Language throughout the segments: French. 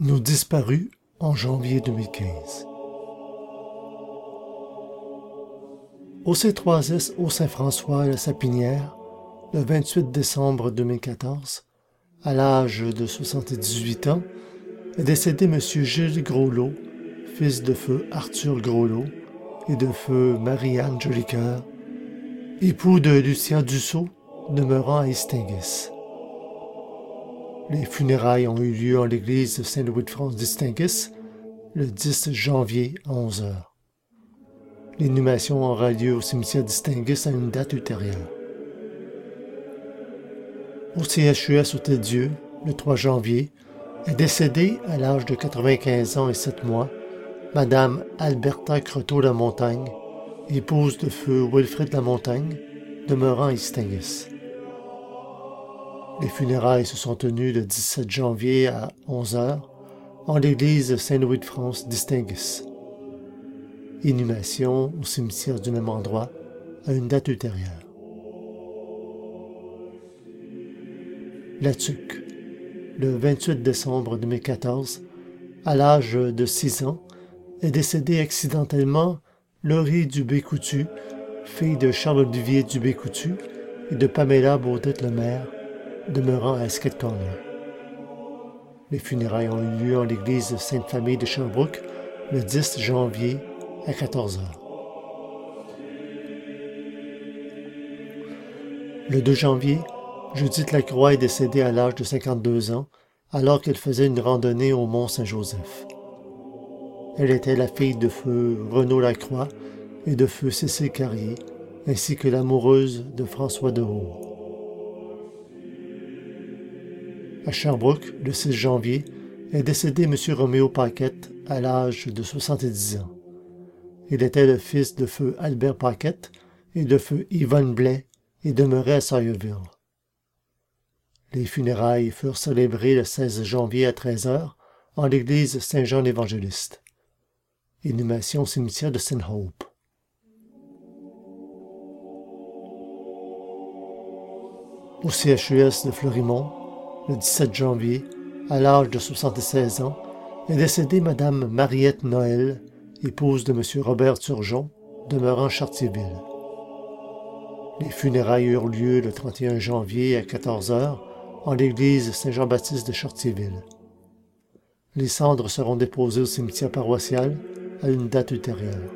Nos disparus en janvier 2015. Au C3S au Saint-François-la-Sapinière, le 28 décembre 2014, à l'âge de 78 ans, est décédé M. Gilles Groslot, fils de feu Arthur Groslot et de feu Marie-Anne Jolicoeur, époux de Lucien Dussault, demeurant à Istinguis. Les funérailles ont eu lieu en l'église Saint-Louis-de-France d'Istinguis le 10 janvier à 11 h. L'inhumation aura lieu au cimetière d'Istinguis à une date ultérieure. Au CHUS Hôtel-Dieu, le 3 janvier, est décédée à l'âge de 95 ans et 7 mois, Madame Alberta Croteau-Lamontagne, épouse de feu Wilfrid Lamontagne, demeurant à Istinguis. Les funérailles se sont tenues le 17 janvier à 11 h en l'église Saint-Louis-de-France d'Istinguis. Inhumation au cimetière du même endroit à une date ultérieure. La Tuque, le 28 décembre 2014, à l'âge de 6 ans, est décédée accidentellement Laurie Dubé-Coutu, fille de Charles-Olivier Dubé-Coutu et de Pamela Baudette-Lemaire, demeurant à Esquette Corner. Les funérailles ont eu lieu en l'église Sainte-Famille de Sherbrooke le 10 janvier à 14 h. Le 2 janvier, Judith Lacroix est décédée à l'âge de 52 ans alors qu'elle faisait une randonnée au mont Saint-Joseph. Elle était la fille de feu Renaud Lacroix et de feu Cécile Carrier, ainsi que l'amoureuse de François Dehaut. À Sherbrooke, le 6 janvier, est décédé M. Roméo Paquette à l'âge de 70 ans. Il était le fils de feu Albert Paquette et de feu Yvonne Blais et demeurait à Sawyerville. Les funérailles furent célébrées le 16 janvier à 13 h en l'église Saint-Jean-l'Évangéliste. Inhumation au cimetière de St-Hope. Au CHUS de Fleurimont, le 17 janvier, à l'âge de 76 ans, est décédée Mme Mariette Noël, épouse de M. Robert Turgeon, demeurant Chartierville. Les funérailles eurent lieu le 31 janvier à 14 h en l'église Saint-Jean-Baptiste de Chartierville. Les cendres seront déposées au cimetière paroissial à une date ultérieure.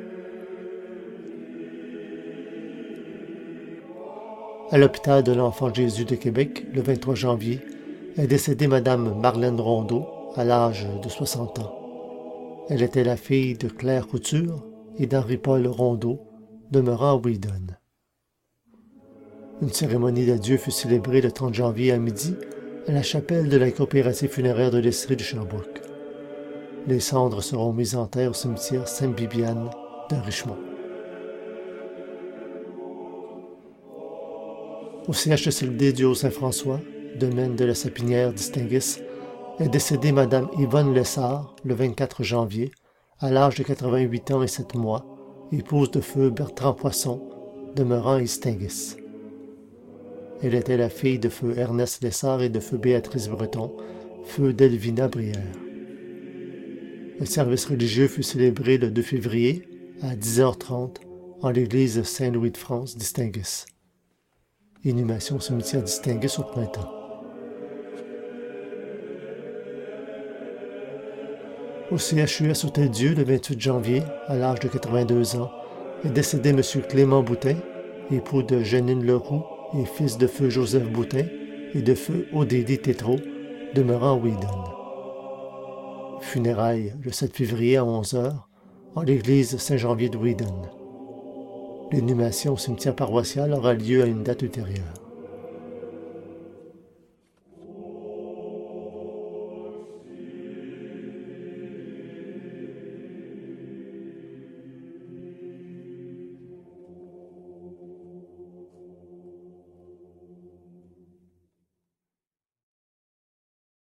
À l'hôpital de l'Enfant Jésus de Québec, le 23 janvier, est décédée Mme Marlène Rondeau à l'âge de 60 ans. Elle était la fille de Claire Couture et d'Henri-Paul Rondeau, demeurant à Weedon. Une cérémonie d'adieu fut célébrée le 30 janvier à midi à la chapelle de la coopérative funéraire de l'Estrie de Sherbrooke. Les cendres seront mises en terre au cimetière Sainte-Bibiane de Richmond. Au CHSLD du Haut-Saint-François, domaine de la Sapinière d'Istinguis, est décédée Mme Yvonne Lessard le 24 janvier, à l'âge de 88 ans et 7 mois, épouse de feu Bertrand Poisson, demeurant à Istinguis. Elle était la fille de feu Ernest Lessard et de feu Béatrice Breton, feu d'Elvina Brière. Le service religieux fut célébré le 2 février à 10 h 30 en l'église Saint-Louis-de-France d'Istinguis. Inhumation au cimetière d'Istinguis au printemps. Au CHUS Hôtel-Dieu, le 28 janvier, à l'âge de 82 ans, est décédé M. Clément Boutin, époux de Jeannine Leroux et fils de feu Joseph Boutin et de feu Odélie Tétrault, demeurant à Weedon. Funérailles le 7 février à 11 h en l'église Saint-Janvier de Weedon. L'inhumation au cimetière paroissial aura lieu à une date ultérieure.